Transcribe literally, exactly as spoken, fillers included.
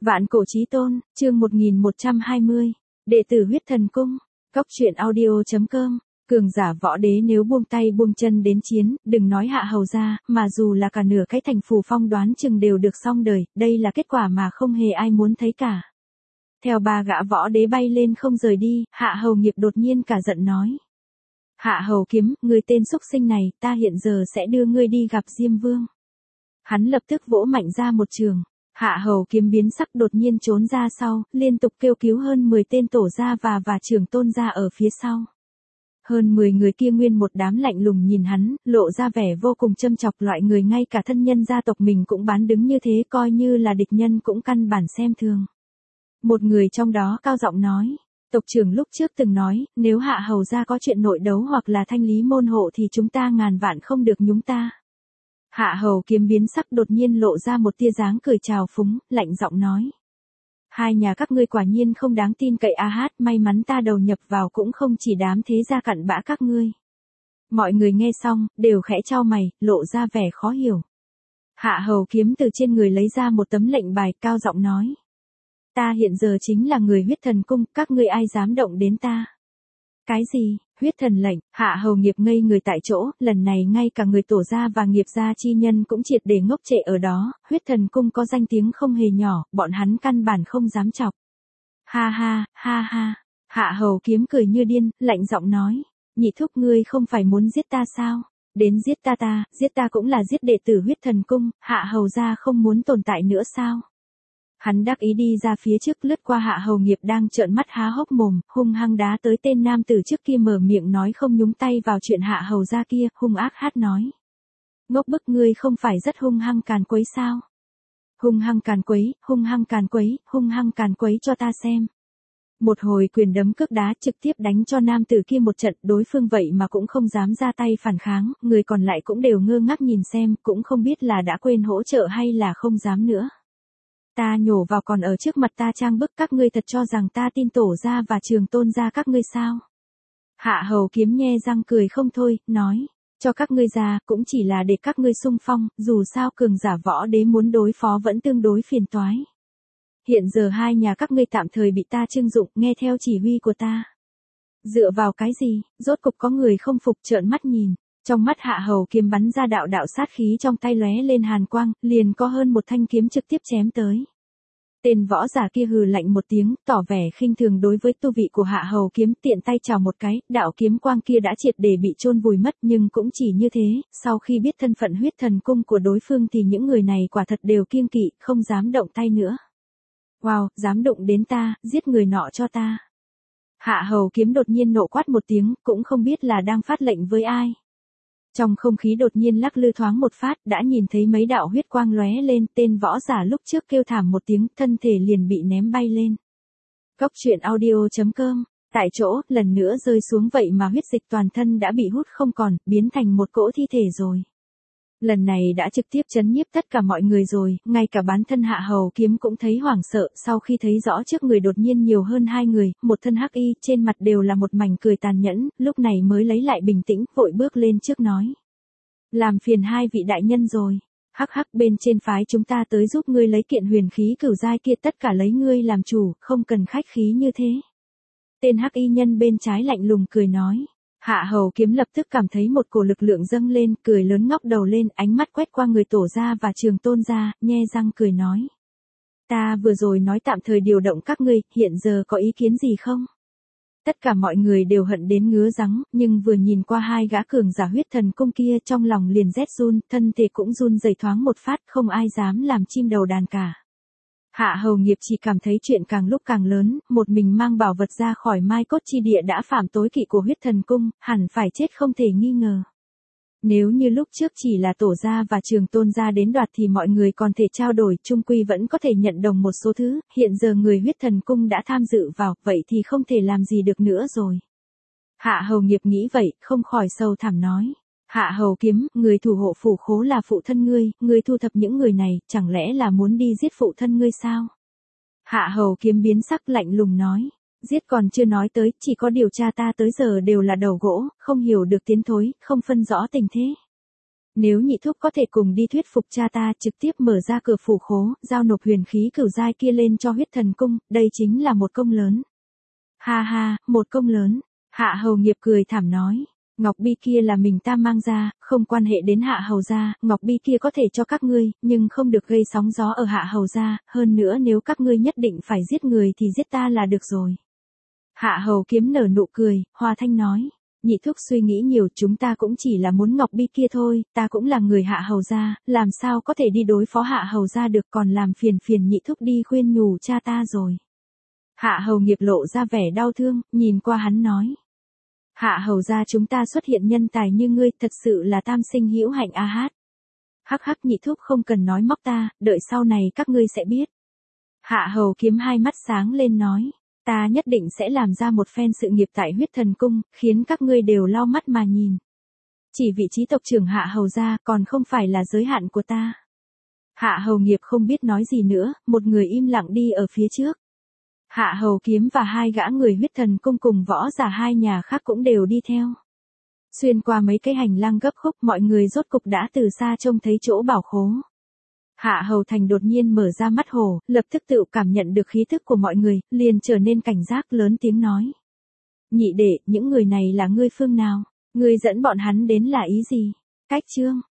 Vạn cổ chí tôn, chương một nghìn một trăm hai mươi. Đệ tử huyết thần cung. Cốc truyện audio chấm com. Cường giả võ đế nếu buông tay buông chân đến chiến, đừng nói hạ hầu ra, mà dù là cả nửa cái thành Phù Phong đoán chừng đều được xong đời, đây là kết quả mà không hề ai muốn thấy cả. Theo ba gã võ đế bay lên không rời đi, Hạ Hầu Nghiệp đột nhiên cả giận nói. Hạ Hầu Kiếm, người tên xúc sinh này, ta hiện giờ sẽ đưa ngươi đi gặp Diêm Vương. Hắn lập tức vỗ mạnh ra một trường. Hạ Hầu Kiếm biến sắc đột nhiên trốn ra sau, liên tục kêu cứu hơn mười tên tổ gia và và trưởng tôn gia ở phía sau. Hơn mười người kia nguyên một đám lạnh lùng nhìn hắn, lộ ra vẻ vô cùng châm chọc, loại người ngay cả thân nhân gia tộc mình cũng bán đứng như thế, coi như là địch nhân cũng căn bản xem thường. Một người trong đó cao giọng nói, tộc trưởng lúc trước từng nói, nếu Hạ Hầu gia có chuyện nội đấu hoặc là thanh lý môn hộ thì chúng ta ngàn vạn không được nhúng ta. Hạ Hầu Kiếm biến sắc đột nhiên lộ ra một tia dáng cười trào phúng, lạnh giọng nói. Hai nhà các ngươi quả nhiên không đáng tin cậy a hát, may mắn ta đầu nhập vào cũng không chỉ đám thế gia cặn bã các ngươi. Mọi người nghe xong, đều khẽ chau mày, lộ ra vẻ khó hiểu. Hạ Hầu Kiếm từ trên người lấy ra một tấm lệnh bài, cao giọng nói. Ta hiện giờ chính là người huyết thần cung, các ngươi ai dám động đến ta? Cái gì? Huyết thần lệnh? Hạ Hầu Nghiệp ngây người tại chỗ, lần này ngay cả người tổ gia và nghiệp gia chi nhân cũng triệt để ngốc trệ ở đó, huyết thần cung có danh tiếng không hề nhỏ, bọn hắn căn bản không dám chọc. Ha ha, ha ha. Hạ Hầu Kiếm cười như điên, lạnh giọng nói, nhị thúc ngươi không phải muốn giết ta sao? Đến giết ta ta, giết ta cũng là giết đệ tử huyết thần cung, Hạ Hầu gia không muốn tồn tại nữa sao? Hắn đắc ý đi ra phía trước, lướt qua Hạ Hầu Nghiệp đang trợn mắt há hốc mồm, hung hăng đá tới tên nam tử trước kia mở miệng nói không nhúng tay vào chuyện Hạ Hầu gia kia, hung ác hát nói. Ngốc bức, ngươi không phải rất hung hăng càn quấy sao? Hung hăng càn quấy, hung hăng càn quấy, hung hăng càn quấy cho ta xem. Một hồi quyền đấm cước đá trực tiếp đánh cho nam tử kia một trận, đối phương vậy mà cũng không dám ra tay phản kháng, người còn lại cũng đều ngơ ngác nhìn xem, cũng không biết là đã quên hỗ trợ hay là không dám nữa. Ta nhổ vào còn ở trước mặt ta trang bức, các ngươi thật cho rằng ta tin tổ gia và trường tôn gia các ngươi sao? Hạ Hầu Kiếm nhe răng cười không thôi, nói, cho các ngươi ra cũng chỉ là để các ngươi xung phong, dù sao cường giả võ đế muốn đối phó vẫn tương đối phiền toái. Hiện giờ hai nhà các ngươi tạm thời bị ta trưng dụng, nghe theo chỉ huy của ta. Dựa vào cái gì? Rốt cục có người không phục trợn mắt nhìn. Trong mắt Hạ Hầu Kiếm bắn ra đạo đạo sát khí, trong tay lóe lên hàn quang, liền có hơn một thanh kiếm trực tiếp chém tới. Tên võ giả kia hừ lạnh một tiếng, tỏ vẻ khinh thường đối với tu vị của Hạ Hầu Kiếm, tiện tay chào một cái, đạo kiếm quang kia đã triệt để bị chôn vùi mất, nhưng cũng chỉ như thế, sau khi biết thân phận huyết thần cung của đối phương thì những người này quả thật đều kiêng kỵ, không dám động tay nữa. Wow, dám đụng đến ta, giết người nọ cho ta. Hạ Hầu Kiếm đột nhiên nộ quát một tiếng, cũng không biết là đang phát lệnh với ai. Trong không khí đột nhiên lắc lư thoáng một phát, đã nhìn thấy mấy đạo huyết quang lóe lên, tên võ giả lúc trước kêu thảm một tiếng, thân thể liền bị ném bay lên. Cốc truyện audio chấm com. Tại chỗ, lần nữa rơi xuống, vậy mà huyết dịch toàn thân đã bị hút không còn, biến thành một cỗ thi thể rồi. Lần này đã trực tiếp chấn nhiếp tất cả mọi người rồi, ngay cả bản thân Hạ Hầu Kiếm cũng thấy hoảng sợ, sau khi thấy rõ trước người đột nhiên nhiều hơn hai người, một thân hắc y, trên mặt đều là một mảnh cười tàn nhẫn, lúc này mới lấy lại bình tĩnh, vội bước lên trước nói. Làm phiền hai vị đại nhân rồi, hắc hắc, bên trên phái chúng ta tới giúp ngươi lấy kiện huyền khí cửu giai kia, tất cả lấy ngươi làm chủ, không cần khách khí như thế. Tên hắc y nhân bên trái lạnh lùng cười nói. Hạ Hầu Kiếm lập tức cảm thấy một cổ lực lượng dâng lên, cười lớn ngóc đầu lên, ánh mắt quét qua người tổ gia và trường tôn gia, nhe răng cười nói. Ta vừa rồi nói tạm thời điều động các ngươi, hiện giờ có ý kiến gì không? Tất cả mọi người đều hận đến ngứa răng, nhưng vừa nhìn qua hai gã cường giả huyết thần cung kia, trong lòng liền rét run, thân thể cũng run rẩy thoáng một phát, không ai dám làm chim đầu đàn cả. Hạ Hầu Nghiệp chỉ cảm thấy chuyện càng lúc càng lớn, một mình mang bảo vật ra khỏi mai cốt chi địa đã phạm tối kỵ của huyết thần cung, hẳn phải chết không thể nghi ngờ. Nếu như lúc trước chỉ là tổ gia và trường tôn gia đến đoạt thì mọi người còn thể trao đổi, chung quy vẫn có thể nhận đồng một số thứ, hiện giờ người huyết thần cung đã tham dự vào, vậy thì không thể làm gì được nữa rồi. Hạ Hầu Nghiệp nghĩ vậy, không khỏi sâu thẳm nói. Hạ Hầu Kiếm, người thủ hộ phủ khố là phụ thân ngươi, ngươi thu thập những người này, chẳng lẽ là muốn đi giết phụ thân ngươi sao? Hạ Hầu Kiếm biến sắc lạnh lùng nói, giết còn chưa nói tới, chỉ có điều tra ta tới giờ đều là đầu gỗ, không hiểu được tiến thối, không phân rõ tình thế. Nếu nhị thúc có thể cùng đi thuyết phục cha ta trực tiếp mở ra cửa phủ khố, giao nộp huyền khí cửu giai kia lên cho huyết thần cung, đây chính là một công lớn. Ha ha, một công lớn. Hạ hầu nghiệp cười thảm nói. Ngọc bi kia là mình ta mang ra, không quan hệ đến hạ hầu gia, ngọc bi kia có thể cho các ngươi, nhưng không được gây sóng gió ở hạ hầu gia, hơn nữa nếu các ngươi nhất định phải giết người thì giết ta là được rồi. Hạ hầu kiếm nở nụ cười, hòa thanh nói. Nhị thúc suy nghĩ nhiều, chúng ta cũng chỉ là muốn ngọc bi kia thôi, ta cũng là người hạ hầu gia, làm sao có thể đi đối phó hạ hầu gia được, còn làm phiền phiền nhị thúc đi khuyên nhủ cha ta rồi. Hạ hầu nghiệp lộ ra vẻ đau thương, nhìn qua hắn nói. Hạ hầu gia chúng ta xuất hiện nhân tài như ngươi, thật sự là tam sinh hữu hạnh a hát. Hắc hắc nhị thúc không cần nói móc ta, đợi sau này các ngươi sẽ biết. Hạ hầu kiếm hai mắt sáng lên nói. Ta nhất định sẽ làm ra một phen sự nghiệp tại huyết thần cung, khiến các ngươi đều lau mắt mà nhìn. Chỉ vị trí tộc trưởng hạ hầu gia còn không phải là giới hạn của ta. Hạ hầu nghiệp không biết nói gì nữa, một người im lặng đi ở phía trước. Hạ hầu kiếm và hai gã người huyết thần cung cùng võ giả hai nhà khác cũng đều đi theo. Xuyên qua mấy cái hành lang gấp khúc, mọi người rốt cục đã từ xa trông thấy chỗ bảo khố. Hạ hầu thành đột nhiên mở ra mắt hổ, lập tức tự cảm nhận được khí thức của mọi người, liền trở nên cảnh giác, lớn tiếng nói. Nhị đệ, những người này là ngươi phương nào? Ngươi dẫn bọn hắn đến là ý gì? Cách chương